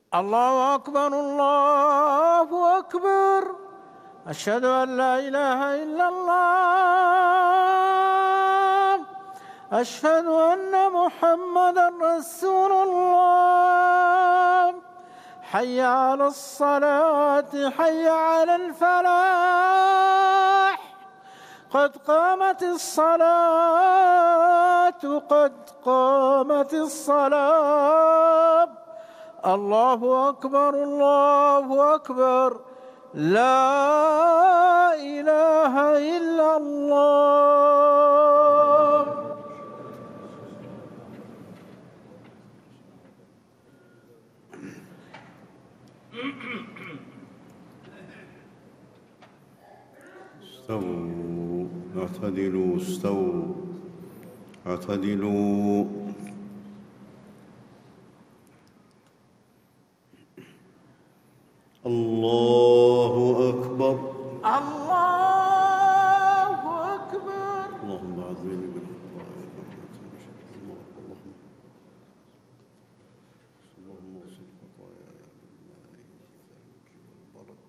الله أكبر الله أكبر. أشهد أن لا إله إلا الله. أشهد أن محمدًا رسول الله. حي على الصلاة حي على الفلاح. قد قامت الصلاة قد قامت الصلاة. الله أكبر الله أكبر. لا إله إلا الله. استووا اعتدلوا استووا اعتدلوا. الله أكبر الله أكبر. اللهم عظمني من اللهم اغسل خطاياي بالماء والثلج والبرد.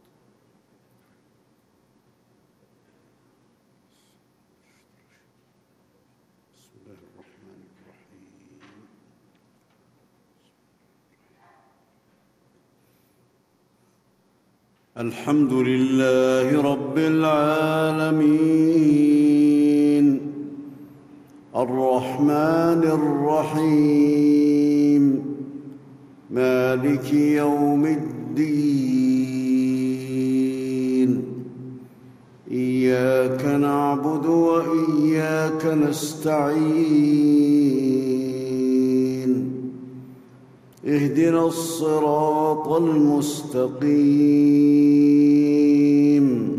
بسم الله الرحمن الرحيم. الحمد لله رب العالمين الرحمن الرحيم مالك يوم الدين. إياك نعبد وإياك نستعين. اهدنا الصراط المستقيم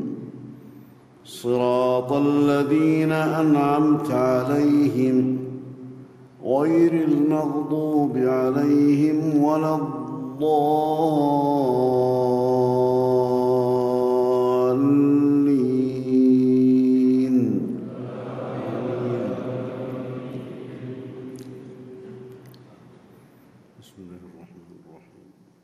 صراط الذين أنعمت عليهم غير المغضوب عليهم ولا الضالين. بسم الله الرحمن الرحيم.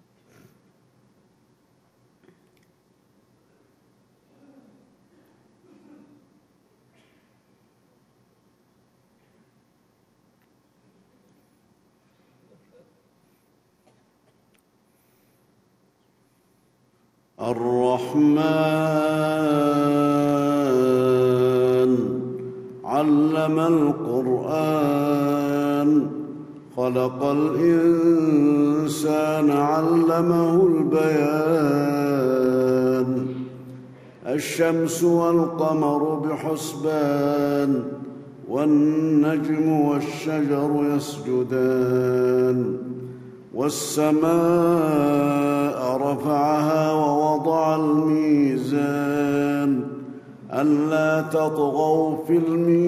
الرحمن علم القرآن خلق الإنسان علمه البيان. الشمس والقمر بحسبان والنجم والشجر يسجدان. والسماء رفعها ووضع الميزان ألا تطغوا في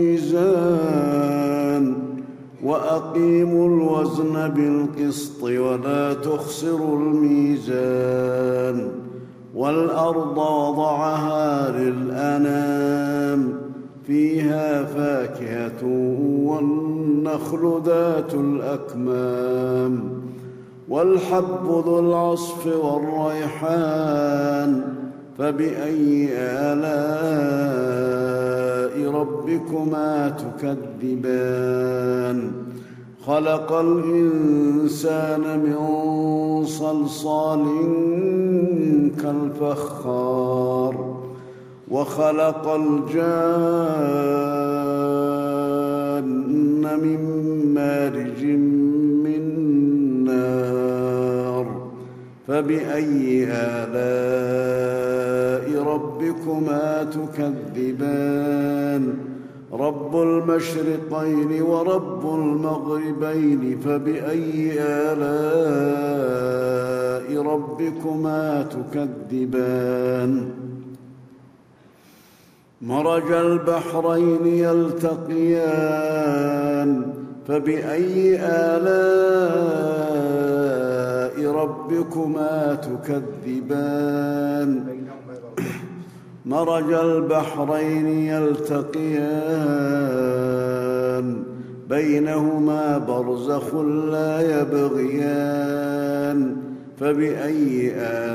الميزان وأقيموا الوزن بالقسط ولا تخسروا الميزان. والأرض وضعها للأنام فيها فاكهة والنخل ذات الأكمام والحب ذو العصف والريحان. فبأي آلاء ربكما تكذبان. خلق الإنسان من صلصال كالفخار وخلق الجان من مارج من نار. فبأي آلاء ربكما تكذبان. رب المشرقين ورب المغربين. فبأي آلاء ربكما تكذبان. مرج البحرين يلتقيان. فبأي آلاء ربكما تكذبان. مرج البحرين يلتقيان بينهما برزخ لا يبغيان. فبأي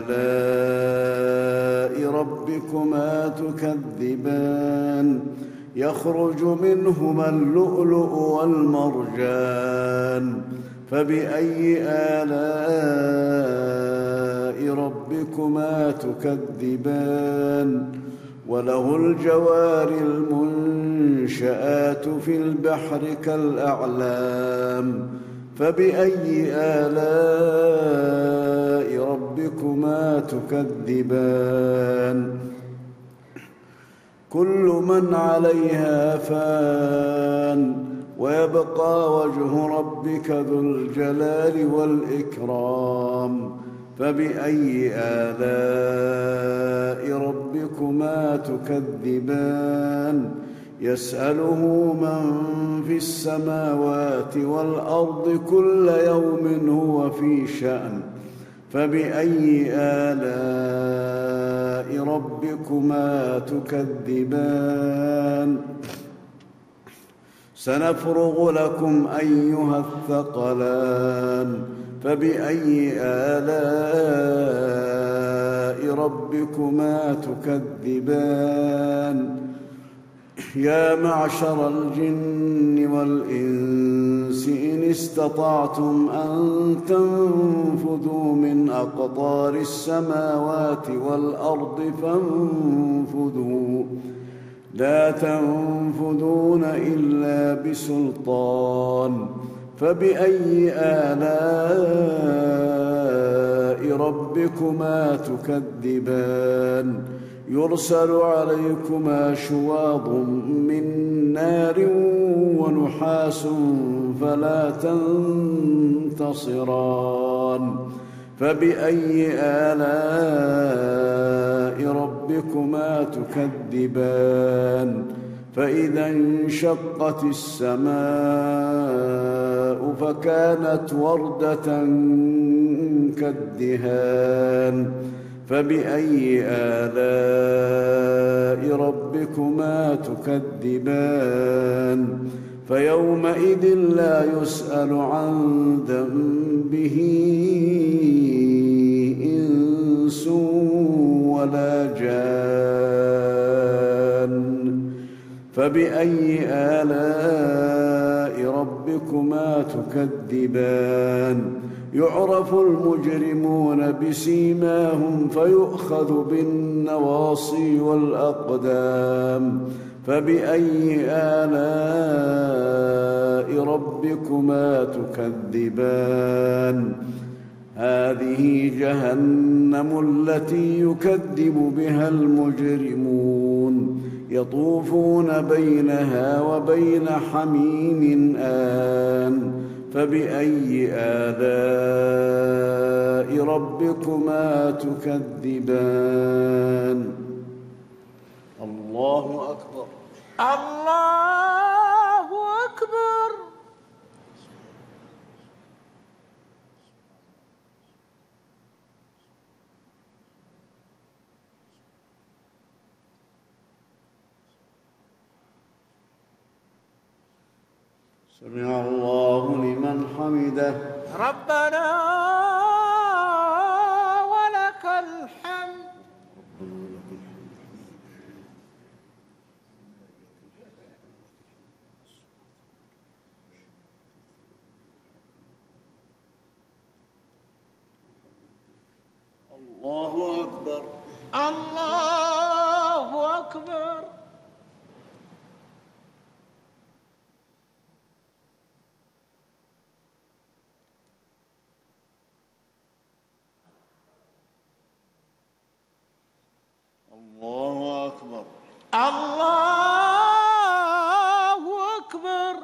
آلاء ربكما تكذبان يخرج منهما اللؤلؤ والمرجان فبأي آلاء ربكما تكذبان وله الجوار المنشآت في البحر كالأعلام فبأي آلاء ربكما تكذبان كل من عليها فان ويبقى وجه ربك ذو الجلال والإكرام فبأي آلاء ربكما تكذبان يسأله من في السماوات والأرض كل يوم هو في شأن فبأي آلاء ربكما تكذبان سنفرغ لكم أيها الثقلان فبأي آلاء ربكما تكذبان يا معشر الجن والإنس إن استطعتم أن تنفذوا من أقطار السماوات والأرض فانفذوا لا تنفذون إلا بسلطان فبأي آلاء ربكما تكذبان يرسل عليكما شواظ من نار ونحاس فلا تنتصران فبأي آلاء ربكما تكذبان فإذا انشقت السماء فكانت وردة كالدهان فبأي آلاء ربكما تكذبان فيومئذ لا يسأل عن ذنبه إنس ولا جان فبأي آلاء ربكما تكذبان يعرف المجرمون بسيماهم فيؤخذ بالنواصي والأقدام فبأي آلاء ربكما تكذبان هذه جهنم التي يكذب بها المجرمون يطوفون بينها وبين حميم آن فبأي آلاء ربكما تكذبان الله أكبر الله أكبر سمع الله لمن حمده ربنا ولك الحمد الله أكبر الله أكبر الله أكبر الله أكبر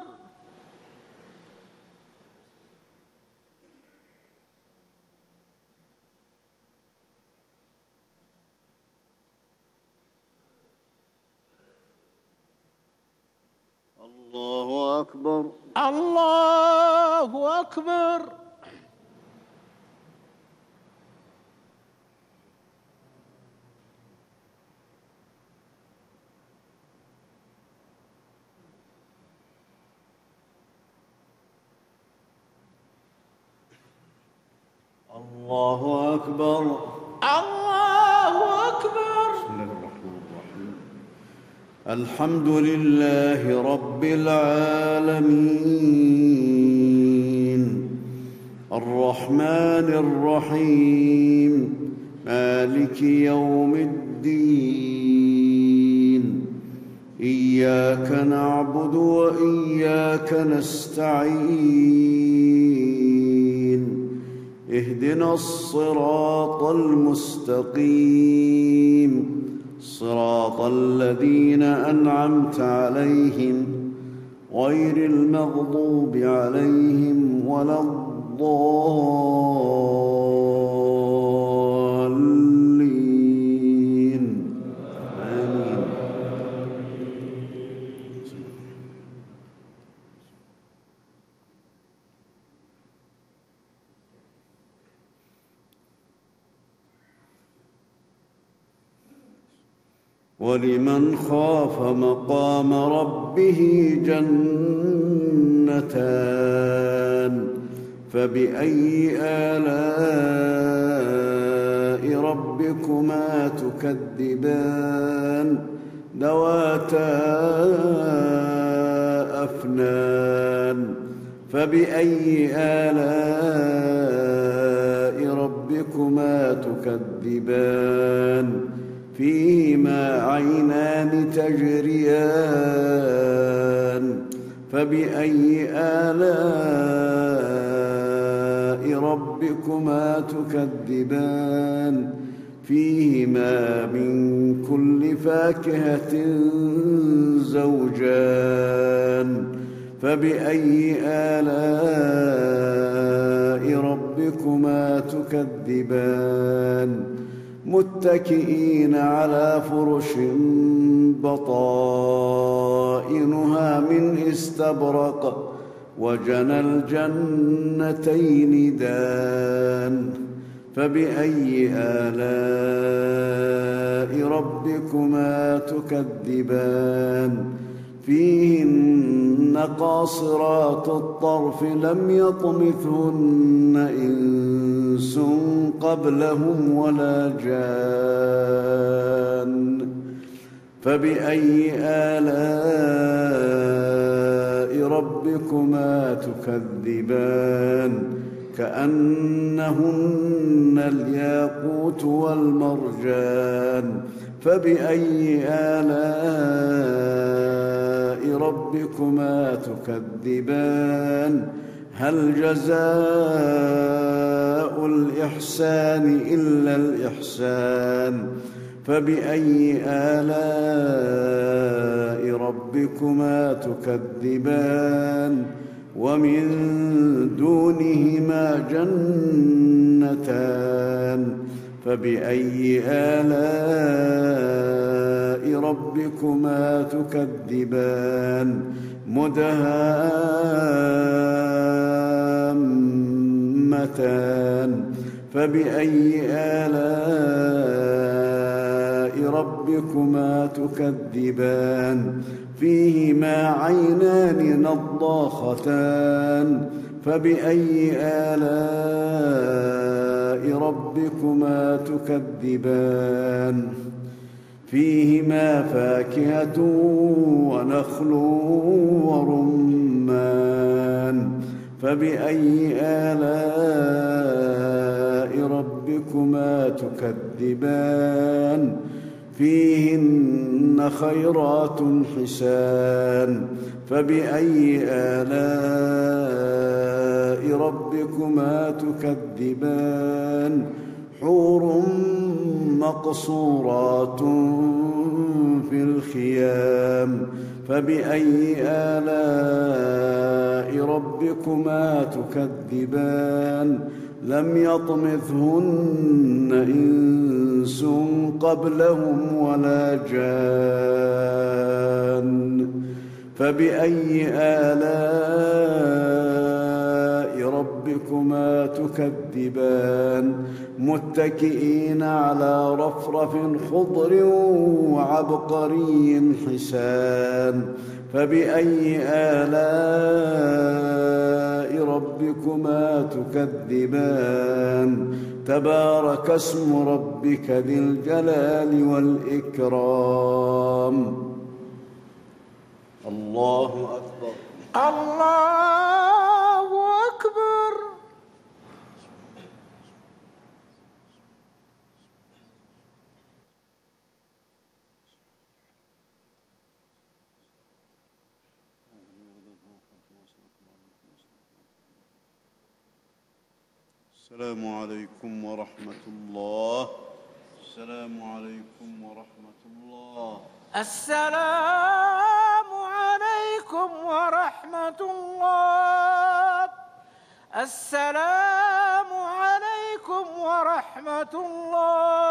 الله أكبر الله أكبر الله أكبر. الله أكبر. بسم الله الرحمن الرحيم. الحمد لله رب العالمين الرحمن الرحيم مالك يوم الدين إياك نعبد وإياك نستعين اهدنا الصراط المستقيم صراط الذين أنعمت عليهم غير المغضوب عليهم ولا الضالين آمين. ولمن خاف مقام ربه جنتان فبأي آلاء ربكما تكذبان ذواتا أفنان فبأي آلاء ربكما تكذبان فيهما عينان تجريان فبأي آلاء ربكما تكذبان فيهما من كل فاكهة زوجان فبأي آلاء ربكما تكذبان متكئين على فرش بطائنها من استبرق وجنى الجنتين دان فبأي آلاء ربكما تكذبان فيهن قاصرات الطرف لم يطمثهن إنس قبلهم ولا جان فبأي آلاء ربكما تكذبان كأنهن الياقوت والمرجان فبأي آلاء ربكما تكذبان هل جزاء الإحسان إلا الإحسان فبأي آلاء ربكما تكذبان ومن دونهما جنتان فبأي آلاء ربكما تكذبان مدهامتان فبأي آلاء ربكما تكذبان فيهما عينان نضاختان فبأي آلاء ربكما تكذبان فيهما فاكهة ونخل ورمان فبأي آلاء ربكما تكذبان فيهن خيرات حسان فبأي آلاء ربكما تكذبان حور مقصورات في الخيام فبأي آلاء ربكما تكذبان لم يطمثهن إنس قبلهم ولا جان فبأي آلاء ربكما تكذبان متكئين على رفرف خضر وعبقري حسان فبأي آلاء ربكما تكذبان تبارك اسم ربك ذي الجلال والإكرام. الله أكبر. الله أكبر. السلام عليكم ورحمة الله. السلام عليكم ورحمة الله. السلام عليكم ورحمة الله. السلام عليكم ورحمة الله.